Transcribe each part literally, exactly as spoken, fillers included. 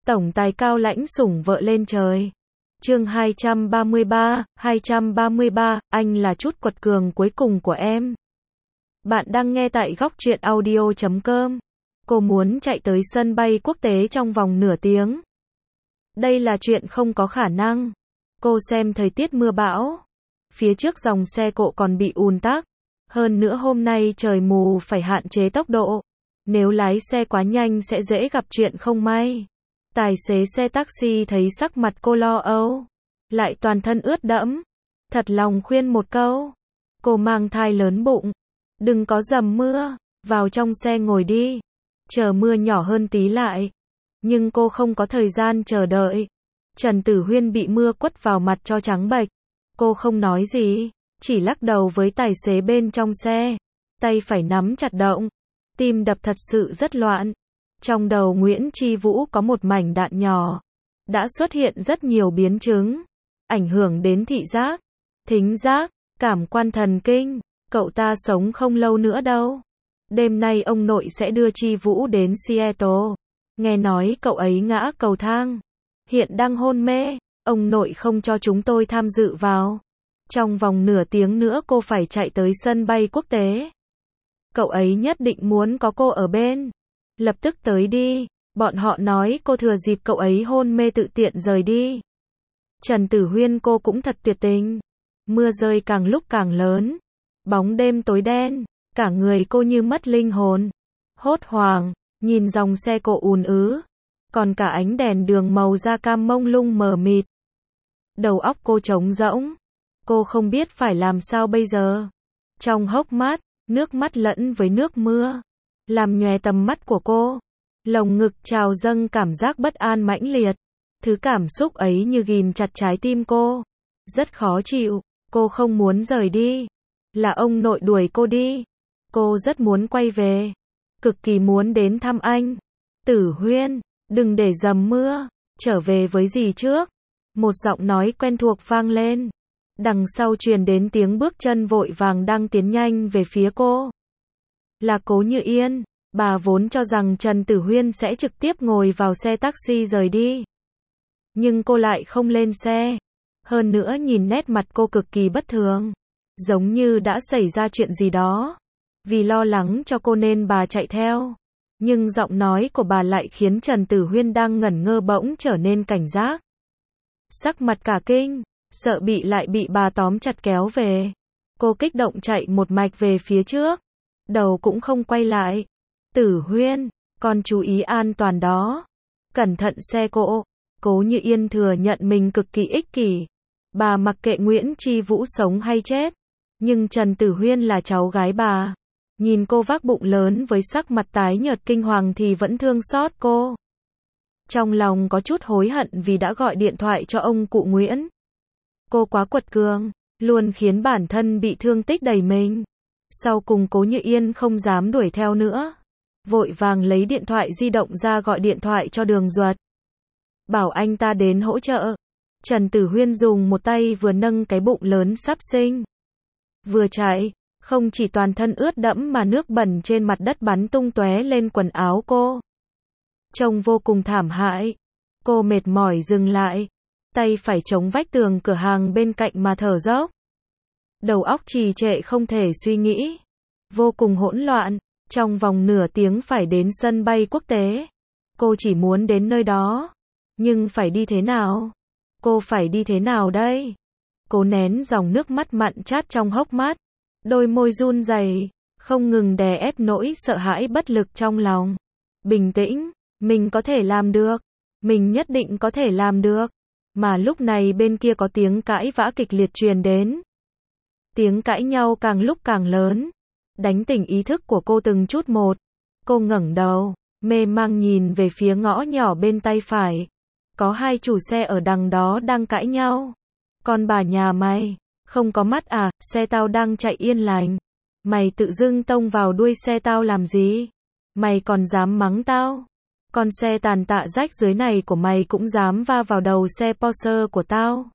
Tổng tài cao lãnh sủng vợ lên trời. Chương hai trăm ba mươi ba, hai trăm ba mươi ba, anh là chút quật cường cuối cùng của em. Bạn đang nghe tại góc truyện audio chấm com. Cô muốn chạy tới sân bay quốc tế trong vòng nửa tiếng. Đây là chuyện không có khả năng. Cô xem thời tiết mưa bão. Phía trước dòng xe cộ còn bị ùn tắc. Hơn nữa hôm nay trời mù phải hạn chế tốc độ. Nếu lái xe quá nhanh sẽ dễ gặp chuyện không may. Tài xế xe taxi thấy sắc mặt cô lo âu, lại toàn thân ướt đẫm. Thật lòng khuyên một câu. Cô mang thai lớn bụng. Đừng có dầm mưa, vào trong xe ngồi đi. Chờ mưa nhỏ hơn tí lại. Nhưng cô không có thời gian chờ đợi. Trần Tử Huyên bị mưa quất vào mặt cho trắng bệch. Cô không nói gì, chỉ lắc đầu với tài xế bên trong xe. Tay phải nắm chặt động. Tim đập thật sự rất loạn. Trong đầu Nguyễn Chi Vũ có một mảnh đạn nhỏ. Đã xuất hiện rất nhiều biến chứng. Ảnh hưởng đến thị giác, thính giác, cảm quan thần kinh. Cậu ta sống không lâu nữa đâu. Đêm nay ông nội sẽ đưa Chi Vũ đến Seattle. Nghe nói cậu ấy ngã cầu thang. Hiện đang hôn mê. Ông nội không cho chúng tôi tham dự vào. Trong vòng nửa tiếng nữa cô phải chạy tới sân bay quốc tế. Cậu ấy nhất định muốn có cô ở bên. Lập tức tới đi. Bọn họ nói cô thừa dịp cậu ấy hôn mê tự tiện rời đi. Trần Tử Huyên cô cũng thật tuyệt tình. Mưa rơi càng lúc càng lớn. Bóng đêm tối đen. Cả người cô như mất linh hồn. Hốt hoảng. Nhìn dòng xe cộ ùn ứ. Còn cả ánh đèn đường màu da cam mông lung mờ mịt. Đầu óc cô trống rỗng. Cô không biết phải làm sao bây giờ. Trong hốc mắt, nước mắt lẫn với nước mưa. Làm nhòe tầm mắt của cô. Lồng ngực trào dâng cảm giác bất an mãnh liệt. Thứ cảm xúc ấy như ghim chặt trái tim cô. Rất khó chịu. Cô không muốn rời đi. Là ông nội đuổi cô đi. Cô rất muốn quay về. Cực kỳ muốn đến thăm anh. Tử Huyên, đừng để dầm mưa. Trở về với dì trước. Một giọng nói quen thuộc vang lên. Đằng sau truyền đến tiếng bước chân vội vàng đang tiến nhanh về phía cô. Là Cố Như Yên. Bà vốn cho rằng Trần Tử Huyên sẽ trực tiếp ngồi vào xe taxi rời đi. Nhưng cô lại không lên xe. Hơn nữa nhìn nét mặt cô cực kỳ bất thường. Giống như đã xảy ra chuyện gì đó. Vì lo lắng cho cô nên bà chạy theo. Nhưng giọng nói của bà lại khiến Trần Tử Huyên đang ngẩn ngơ bỗng trở nên cảnh giác. Sắc mặt cả kinh, sợ bị lại bị bà tóm chặt kéo về. Cô kích động chạy một mạch về phía trước. Đầu cũng không quay lại. Tử Huyên, con chú ý an toàn đó. Cẩn thận xe cộ. Cố Như Yên thừa nhận mình cực kỳ ích kỷ. Bà mặc kệ Nguyễn Chi Vũ sống hay chết. Nhưng Trần Tử Huyên là cháu gái bà. Nhìn cô vác bụng lớn với sắc mặt tái nhợt kinh hoàng thì vẫn thương xót cô. Trong lòng có chút hối hận vì đã gọi điện thoại cho ông cụ Nguyễn. Cô quá quật cường, luôn khiến bản thân bị thương tích đầy mình. Sau cùng Cố Như Yên không dám đuổi theo nữa. Vội vàng lấy điện thoại di động ra gọi điện thoại cho Đường Duật. Bảo anh ta đến hỗ trợ. Trần Tử Huyên dùng một tay vừa nâng cái bụng lớn sắp sinh. Vừa chạy, không chỉ toàn thân ướt đẫm mà nước bẩn trên mặt đất bắn tung tóe lên quần áo cô. Trông vô cùng thảm hại. Cô mệt mỏi dừng lại. Tay phải chống vách tường cửa hàng bên cạnh mà thở dốc. Đầu óc trì trệ không thể suy nghĩ. Vô cùng hỗn loạn. Trong vòng nửa tiếng phải đến sân bay quốc tế. Cô chỉ muốn đến nơi đó. Nhưng phải đi thế nào? Cô phải đi thế nào đây? Cố nén dòng nước mắt mặn chát trong hốc mắt. Đôi môi run rẩy, không ngừng đè ép nỗi sợ hãi bất lực trong lòng. Bình tĩnh, mình có thể làm được. Mình nhất định có thể làm được. Mà lúc này bên kia có tiếng cãi vã kịch liệt truyền đến. Tiếng cãi nhau càng lúc càng lớn. Đánh tỉnh ý thức của cô từng chút một. Cô ngẩng đầu, mê mang nhìn về phía ngõ nhỏ bên tay phải. Có hai chủ xe ở đằng đó đang cãi nhau. Con bà nhà mày, không có mắt à, xe tao đang chạy yên lành. Mày tự dưng tông vào đuôi xe tao làm gì? Mày còn dám mắng tao? Con xe tàn tạ rách dưới này của mày cũng dám va vào đầu xe Porsche của tao.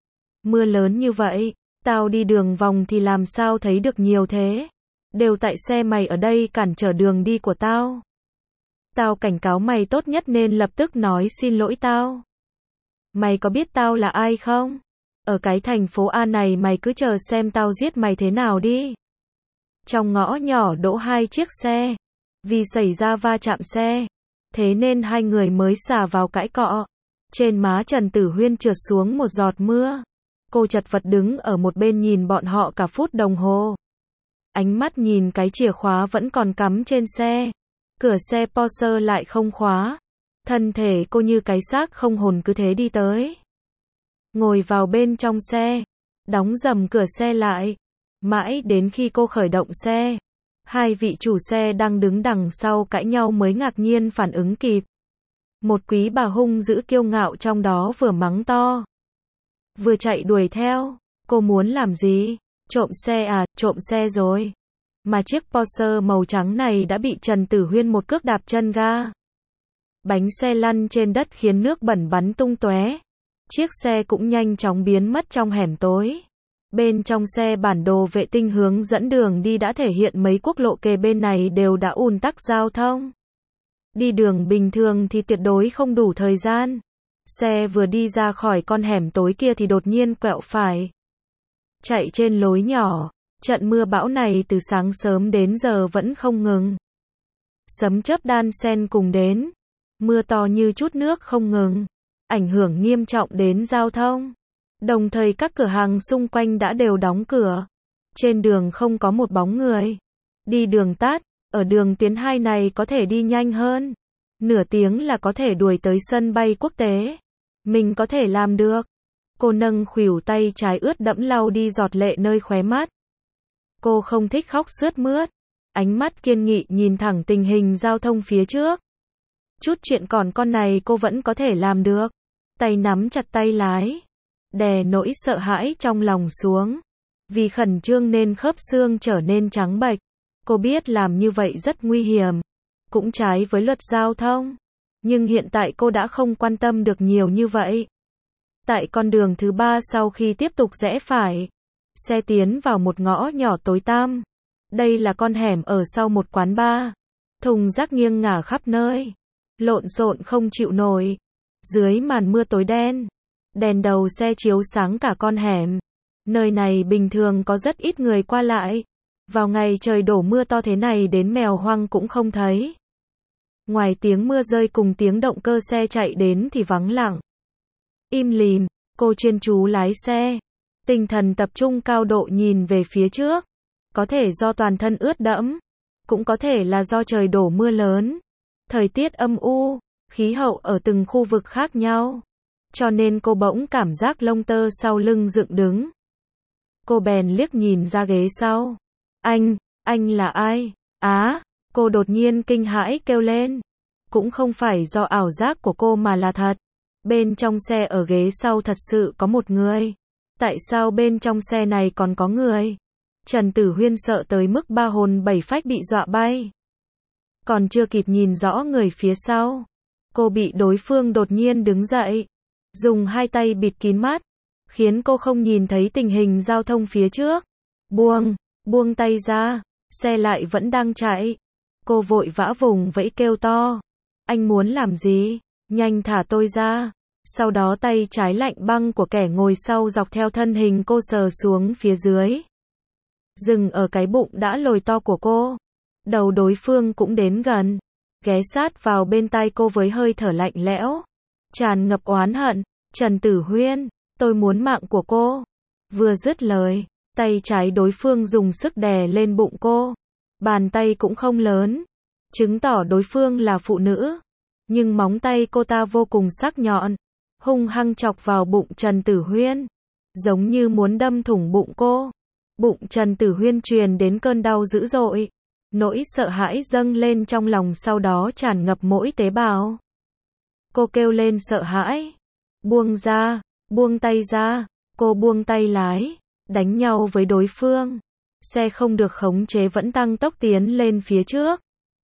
Mưa lớn như vậy, tao đi đường vòng thì làm sao thấy được nhiều thế? Đều tại xe mày ở đây cản trở đường đi của tao. Tao cảnh cáo mày tốt nhất nên lập tức nói xin lỗi tao. Mày có biết tao là ai không? Ở cái thành phố A này mày cứ chờ xem tao giết mày thế nào đi. Trong ngõ nhỏ đỗ hai chiếc xe. Vì xảy ra va chạm xe, thế nên hai người mới xả vào cãi cọ. Trên má Trần Tử Huyên trượt xuống một giọt mưa. Cô chật vật đứng ở một bên nhìn bọn họ cả phút đồng hồ. Ánh mắt nhìn cái chìa khóa vẫn còn cắm trên xe. Cửa xe Porsche lại không khóa. Thân thể cô như cái xác không hồn cứ thế đi tới. Ngồi vào bên trong xe. Đóng dầm cửa xe lại. Mãi đến khi cô khởi động xe. Hai vị chủ xe đang đứng đằng sau cãi nhau mới ngạc nhiên phản ứng kịp. Một quý bà hung dữ kiêu ngạo trong đó vừa mắng to, vừa chạy đuổi theo. Cô muốn làm gì? Trộm xe à? Trộm xe rồi. Mà chiếc Porsche màu trắng này đã bị Trần Tử Huyên một cước đạp chân ga. Bánh xe lăn trên đất khiến nước bẩn bắn tung tóe. Chiếc xe cũng nhanh chóng biến mất trong hẻm tối. Bên trong xe bản đồ vệ tinh hướng dẫn đường đi đã thể hiện mấy quốc lộ kề bên này đều đã ùn tắc giao thông. Đi đường bình thường thì tuyệt đối không đủ thời gian. Xe vừa đi ra khỏi con hẻm tối kia thì đột nhiên quẹo phải. Chạy trên lối nhỏ. Trận mưa bão này từ sáng sớm đến giờ vẫn không ngừng. Sấm chớp đan xen cùng đến. Mưa to như chút nước không ngừng. Ảnh hưởng nghiêm trọng đến giao thông. Đồng thời các cửa hàng xung quanh đã đều đóng cửa. Trên đường không có một bóng người. Đi đường tát, ở đường tuyến hai này có thể đi nhanh hơn. Nửa tiếng là có thể đuổi tới sân bay quốc tế. Mình có thể làm được. Cô nâng khuỷu tay trái ướt đẫm lau đi giọt lệ nơi khóe mắt. Cô không thích khóc sướt mướt. Ánh mắt kiên nghị nhìn thẳng tình hình giao thông phía trước. Chút chuyện còn con này cô vẫn có thể làm được. Tay nắm chặt tay lái. Đè nỗi sợ hãi trong lòng xuống. Vì khẩn trương nên khớp xương trở nên trắng bệch. Cô biết làm như vậy rất nguy hiểm. Cũng trái với luật giao thông. Nhưng hiện tại cô đã không quan tâm được nhiều như vậy. Tại con đường thứ ba sau khi tiếp tục rẽ phải. Xe tiến vào một ngõ nhỏ tối tăm. Đây là con hẻm ở sau một quán bar. Thùng rác nghiêng ngả khắp nơi. Lộn xộn không chịu nổi. Dưới màn mưa tối đen. Đèn đầu xe chiếu sáng cả con hẻm. Nơi này bình thường có rất ít người qua lại. Vào ngày trời đổ mưa to thế này đến mèo hoang cũng không thấy. Ngoài tiếng mưa rơi cùng tiếng động cơ xe chạy đến thì vắng lặng. Im lìm, cô chuyên chú lái xe. Tinh thần tập trung cao độ nhìn về phía trước. Có thể do toàn thân ướt đẫm. Cũng có thể là do trời đổ mưa lớn. Thời tiết âm u, khí hậu ở từng khu vực khác nhau. Cho nên cô bỗng cảm giác lông tơ sau lưng dựng đứng. Cô bèn liếc nhìn ra ghế sau. Anh, anh là ai? Á, cô đột nhiên kinh hãi kêu lên. Cũng không phải do ảo giác của cô mà là thật. Bên trong xe ở ghế sau thật sự có một người. Tại sao bên trong xe này còn có người? Trần Tử Huyên sợ tới mức ba hồn bảy phách bị dọa bay. Còn chưa kịp nhìn rõ người phía sau. Cô bị đối phương đột nhiên đứng dậy. Dùng hai tay bịt kín mắt. Khiến cô không nhìn thấy tình hình giao thông phía trước. Buông, buông tay ra. Xe lại vẫn đang chạy. Cô vội vã vùng vẫy kêu to. Anh muốn làm gì? Nhanh thả tôi ra. Sau đó tay trái lạnh băng của kẻ ngồi sau dọc theo thân hình cô sờ xuống phía dưới. Dừng ở cái bụng đã lồi to của cô. Đầu đối phương cũng đến gần. Ghé sát vào bên tai cô với hơi thở lạnh lẽo. Tràn ngập oán hận. Trần Tử Huyên, tôi muốn mạng của cô. Vừa dứt lời, tay trái đối phương dùng sức đè lên bụng cô. Bàn tay cũng không lớn. Chứng tỏ đối phương là phụ nữ. Nhưng móng tay cô ta vô cùng sắc nhọn. Hung hăng chọc vào bụng Trần Tử Huyên. Giống như muốn đâm thủng bụng cô. Bụng Trần Tử Huyên truyền đến cơn đau dữ dội. Nỗi sợ hãi dâng lên trong lòng sau đó tràn ngập mỗi tế bào. Cô kêu lên sợ hãi. Buông ra, buông tay ra. Cô buông tay lái. Đánh nhau với đối phương. Xe không được khống chế vẫn tăng tốc tiến lên phía trước.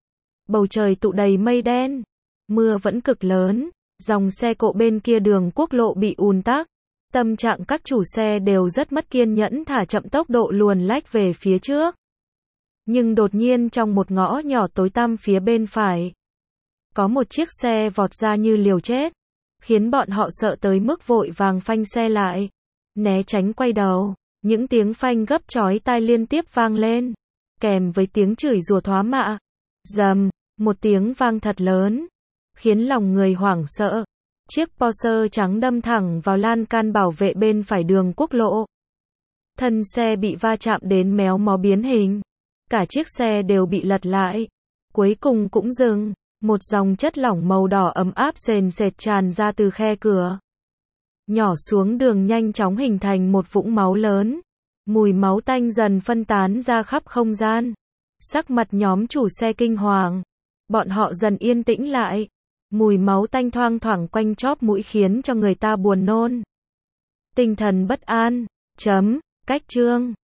Bầu trời tụ đầy mây đen. Mưa vẫn cực lớn. Dòng xe cộ bên kia đường quốc lộ bị ùn tắc. Tâm trạng các chủ xe đều rất mất kiên nhẫn thả chậm tốc độ luồn lách về phía trước. Nhưng đột nhiên trong một ngõ nhỏ tối tăm phía bên phải. Có một chiếc xe vọt ra như liều chết, khiến bọn họ sợ tới mức vội vàng phanh xe lại, né tránh quay đầu. Những tiếng phanh gấp chói tai liên tiếp vang lên, kèm với tiếng chửi rủa thoá mạ. Rầm, một tiếng vang thật lớn, khiến lòng người hoảng sợ. Chiếc Porsche trắng đâm thẳng vào lan can bảo vệ bên phải đường quốc lộ. Thân xe bị va chạm đến méo mó biến hình. Cả chiếc xe đều bị lật lại. Cuối cùng cũng dừng. Một dòng chất lỏng màu đỏ ấm áp sền sệt tràn ra từ khe cửa. Nhỏ xuống đường nhanh chóng hình thành một vũng máu lớn. Mùi máu tanh dần phân tán ra khắp không gian. Sắc mặt nhóm chủ xe kinh hoàng. Bọn họ dần yên tĩnh lại. Mùi máu tanh thoang thoảng quanh chóp mũi khiến cho người ta buồn nôn. Tinh thần bất an. Chấm. Cách chương.